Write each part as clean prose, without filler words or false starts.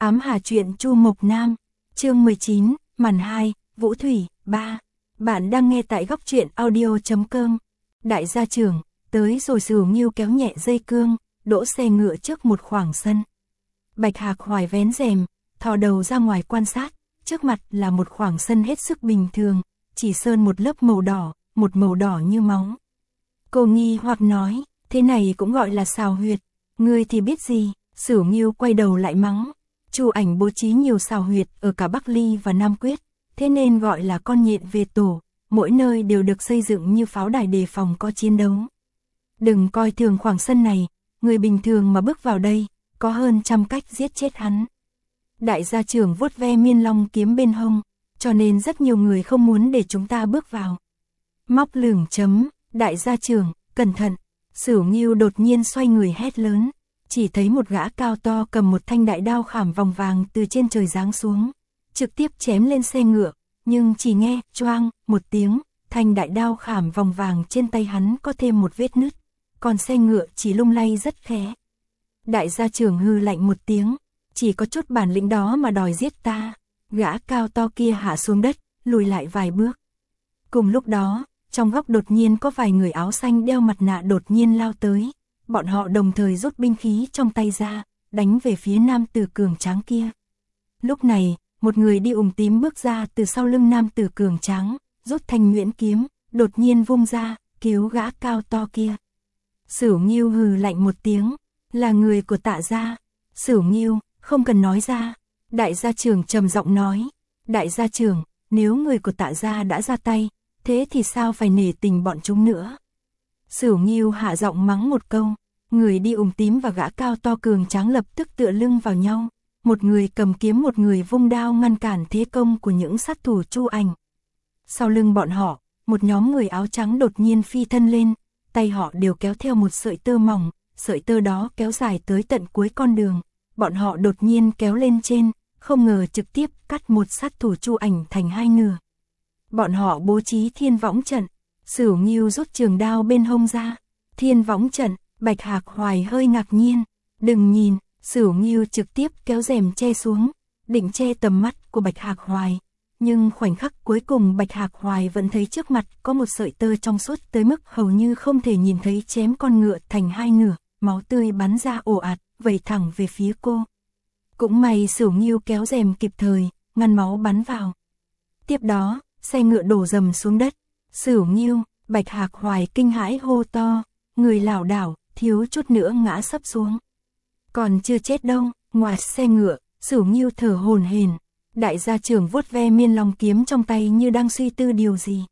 Ám Hà truyện Chu Mộc Nam, chương 19, màn 2, Vũ Thủy, 3. Bạn đang nghe tại góc truyện audio.com. Đại gia trưởng, tới rồi Sửu Ngưu kéo nhẹ dây cương, đỗ xe ngựa trước một khoảng sân. Bạch Hạc Hoài vén rèm, thò đầu ra ngoài quan sát, trước mặt là một khoảng sân hết sức bình thường, chỉ sơn một lớp màu đỏ, một màu đỏ như máu. Cô nghi hoặc nói, thế này cũng gọi là xào huyệt, ngươi thì biết gì? Sửu Ngưu quay đầu lại mắng. Chu Ảnh bố trí nhiều xào huyệt ở cả Bắc Ly và Nam Quyết, thế nên gọi là con nhện về tổ, mỗi nơi đều được xây dựng như pháo đài đề phòng có chiến đấu. Đừng coi thường khoảng sân này, người bình thường mà bước vào đây, có hơn trăm cách giết chết hắn. Đại gia trưởng vuốt ve miên long kiếm bên hông, cho nên rất nhiều người không muốn để chúng ta bước vào. Móc lửng chấm, đại gia trưởng, cẩn thận. Sửu Ngưu đột nhiên xoay người hét lớn, chỉ thấy một gã cao to cầm một thanh đại đao khảm vòng vàng từ trên trời giáng xuống, trực tiếp chém lên xe ngựa, nhưng chỉ nghe choang một tiếng, thanh đại đao khảm vòng vàng trên tay hắn có thêm một vết nứt, còn xe ngựa chỉ lung lay rất khẽ. Đại gia trưởng hừ lạnh một tiếng, chỉ có chút bản lĩnh đó mà đòi giết ta. Gã cao to kia hạ xuống đất, lùi lại vài bước. Cùng lúc đó, trong góc đột nhiên có vài người áo xanh đeo mặt nạ đột nhiên lao tới. Bọn họ đồng thời rút binh khí trong tay ra, đánh về phía nam tử cường tráng kia. Lúc này, một người đi tím bước ra từ sau lưng nam tử cường tráng, rút thanh nhuyễn kiếm, đột nhiên vung ra, cứu gã cao to kia. Sửu Ngưu hừ lạnh một tiếng, là người của Tạ gia. Sửu Ngưu, không cần nói ra. Đại gia trưởng trầm giọng nói, đại gia trưởng, nếu người của Tạ gia đã ra tay, thế thì sao phải nể tình bọn chúng nữa? Sửu Ngưu hạ giọng mắng một câu, người đi tím và gã cao to cường tráng lập tức tựa lưng vào nhau, một người cầm kiếm một người vung đao ngăn cản thế công của những sát thủ Chu Ảnh. Sau lưng bọn họ, một nhóm người áo trắng đột nhiên phi thân lên, tay họ đều kéo theo một sợi tơ mỏng, sợi tơ đó kéo dài tới tận cuối con đường, bọn họ đột nhiên kéo lên trên, không ngờ trực tiếp cắt một sát thủ Chu Ảnh thành hai nửa. Bọn họ bố trí thiên võng trận. Sửu Ngưu rút trường đao bên hông ra. Thiên võng trận. Bạch Hạc Hoài hơi ngạc nhiên. Đừng nhìn. Sửu Ngưu trực tiếp kéo rèm che xuống, định che tầm mắt của Bạch Hạc Hoài. Nhưng khoảnh khắc cuối cùng Bạch Hạc Hoài vẫn thấy trước mặt có một sợi tơ trong suốt tới mức hầu như không thể nhìn thấy, chém con ngựa thành hai nửa, máu tươi bắn ra ồ ạt, vẩy thẳng về phía cô. Cũng may Sửu Ngưu kéo rèm kịp thời, ngăn máu bắn vào. Tiếp đó, xe ngựa đổ rầm xuống đất. Sửu Ngưu, Bạch Hạc Hoài kinh hãi hô to, người lảo đảo, thiếu chút nữa ngã sấp xuống. Còn chưa chết đâu. Ngoài xe ngựa, Sửu Ngưu thở hổn hển. Đại gia trưởng vuốt ve miên long kiếm trong tay như đang suy tư điều gì.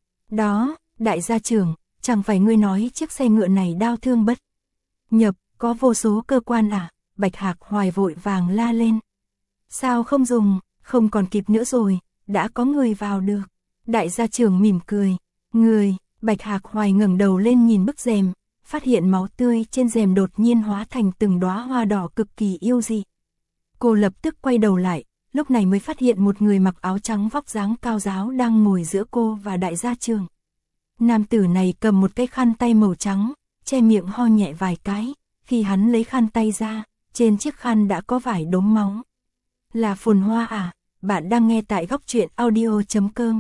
Đó, đại gia trưởng, chẳng phải ngươi nói chiếc xe ngựa này đao thương bất nhập, có vô số cơ quan à? Bạch Hạc Hoài vội vàng la lên. Sao không dùng, không còn kịp nữa rồi, đã có người vào được. Đại gia trưởng mỉm cười. Người, Bạch Hạc Hoài ngẩng đầu lên nhìn bức rèm, phát hiện máu tươi trên rèm đột nhiên hóa thành từng đóa hoa đỏ cực kỳ yêu dị. Cô lập tức quay đầu lại, lúc này mới phát hiện một người mặc áo trắng vóc dáng cao ráo đang ngồi giữa cô và đại gia trưởng. Nam tử này cầm một cái khăn tay màu trắng, che miệng ho nhẹ vài cái, khi hắn lấy khăn tay ra, trên chiếc khăn đã có vài đốm máu. Là Phồn Hoa à? Bạn đang nghe tại góc truyện audio.com.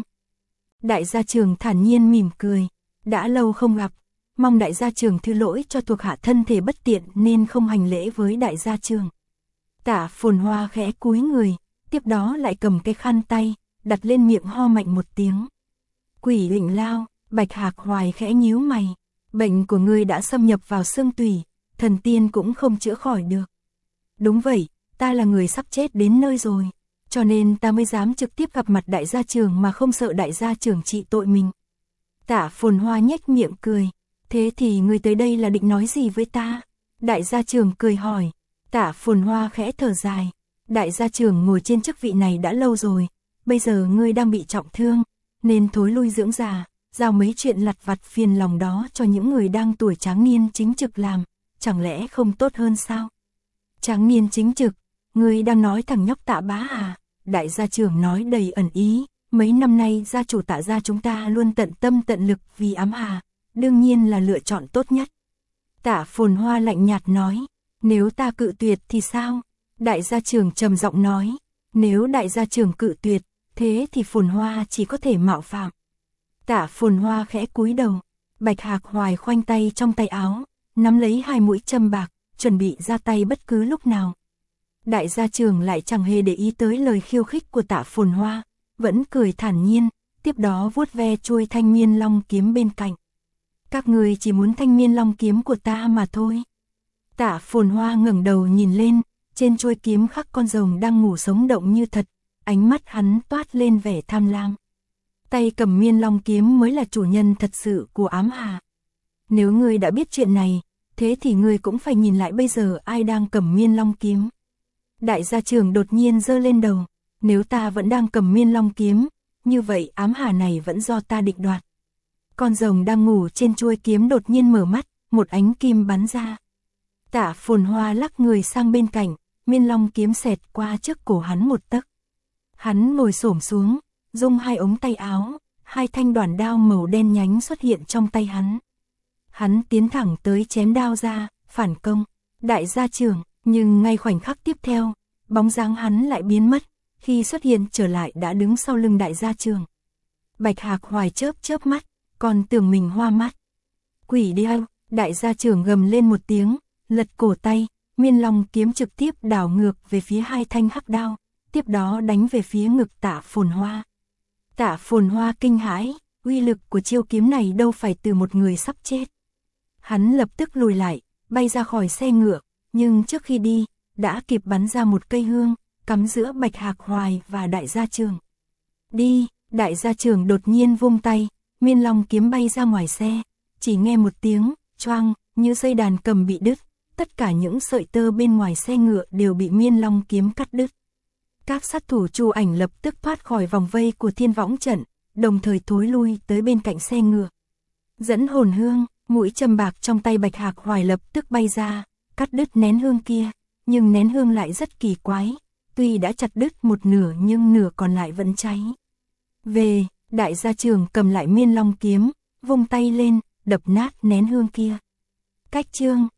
Đại gia trưởng thản nhiên mỉm cười, đã lâu không gặp, mong đại gia trưởng thứ lỗi cho thuộc hạ thân thể bất tiện nên không hành lễ với đại gia trưởng. Tạ Phồn Hoa khẽ cúi người, tiếp đó lại cầm cái khăn tay, đặt lên miệng ho mạnh một tiếng. Quỷ lĩnh lao. Bạch Hạc Hoài khẽ nhíu mày, bệnh của ngươi đã xâm nhập vào xương tủy, thần tiên cũng không chữa khỏi được. Đúng vậy, ta là người sắp chết đến nơi rồi, cho nên ta mới dám trực tiếp gặp mặt đại gia trưởng mà không sợ đại gia trưởng trị tội mình. Tạ Phồn Hoa nhếch miệng cười, thế thì ngươi tới đây là định nói gì với ta? Đại gia trưởng cười hỏi. Tạ Phồn Hoa khẽ thở dài, đại gia trưởng ngồi trên chức vị này đã lâu rồi, bây giờ ngươi đang bị trọng thương, nên thối lui dưỡng già, giao mấy chuyện lặt vặt phiền lòng đó cho những người đang tuổi tráng niên chính trực làm, chẳng lẽ không tốt hơn sao? Tráng niên chính trực, ngươi đang nói thằng nhóc Tạ Bá à? Đại gia trưởng nói đầy ẩn ý, mấy năm nay gia chủ Tạ gia chúng ta luôn tận tâm tận lực vì Ám Hà, đương nhiên là lựa chọn tốt nhất. Tạ Phồn Hoa lạnh nhạt nói, nếu ta cự tuyệt thì sao? Đại gia trưởng trầm giọng nói, nếu đại gia trưởng cự tuyệt, thế thì Phồn Hoa chỉ có thể mạo phạm. Tạ Phồn Hoa khẽ cúi đầu, Bạch Hạc Hoài khoanh tay trong tay áo, nắm lấy hai mũi châm bạc, chuẩn bị ra tay bất cứ lúc nào. Đại gia trưởng lại chẳng hề để ý tới lời khiêu khích của Tạ Phồn Hoa, vẫn cười thản nhiên, tiếp đó vuốt ve chuôi Thanh Miên Long kiếm bên cạnh. Các người chỉ muốn Thanh Miên Long kiếm của ta mà thôi. Tạ Phồn Hoa ngẩng đầu nhìn lên, trên chuôi kiếm khắc con rồng đang ngủ sống động như thật, ánh mắt hắn toát lên vẻ tham lam. Tay cầm Miên Long kiếm mới là chủ nhân thật sự của Ám Hà. Nếu ngươi đã biết chuyện này, thế thì ngươi cũng phải nhìn lại bây giờ ai đang cầm Miên Long kiếm. Đại gia trưởng đột nhiên giơ lên đầu, nếu ta vẫn đang cầm Miên Long kiếm, như vậy Ám Hà này vẫn do ta định đoạt. Con rồng đang ngủ trên chuôi kiếm đột nhiên mở mắt, một ánh kim bắn ra. Tạ Phồn Hoa lắc người sang bên cạnh, Miên Long kiếm xẹt qua trước cổ hắn một tấc. Hắn ngồi xổm xuống, dung hai ống tay áo, hai thanh đoản đao màu đen nhánh xuất hiện trong tay hắn. Hắn tiến thẳng tới chém đao ra, phản công. Đại gia trưởng, nhưng ngay khoảnh khắc tiếp theo, bóng dáng hắn lại biến mất, khi xuất hiện trở lại đã đứng sau lưng đại gia trưởng. Bạch Hạc Hoài chớp mắt, còn tưởng mình hoa mắt. Quỷ điêu, đại gia trưởng gầm lên một tiếng, lật cổ tay, Miên Long kiếm trực tiếp đảo ngược về phía hai thanh hắc đao, tiếp đó đánh về phía ngực Tạ Phồn Hoa. Tạ Phồn Hoa kinh hãi, uy lực của chiêu kiếm này đâu phải từ một người sắp chết. Hắn lập tức lùi lại, bay ra khỏi xe ngựa, nhưng trước khi đi, đã kịp bắn ra một cây hương, cắm giữa Bạch Hạc Hoài và đại gia trưởng. Đi, đại gia trưởng đột nhiên vung tay, Miên Long kiếm bay ra ngoài xe, chỉ nghe một tiếng, choang, như dây đàn cầm bị đứt, tất cả những sợi tơ bên ngoài xe ngựa đều bị Miên Long kiếm cắt đứt. Các sát thủ Chu Ảnh lập tức thoát khỏi vòng vây của Thiên Võng trận, đồng thời thối lui tới bên cạnh xe ngựa. Dẫn hồn hương, mũi châm bạc trong tay Bạch Hạc Hoài lập tức bay ra, cắt đứt nén hương kia, nhưng nén hương lại rất kỳ quái, tuy đã chặt đứt một nửa nhưng nửa còn lại vẫn cháy. Về, đại gia trưởng cầm lại Miên Long kiếm, vung tay lên, đập nát nén hương kia. Cách chương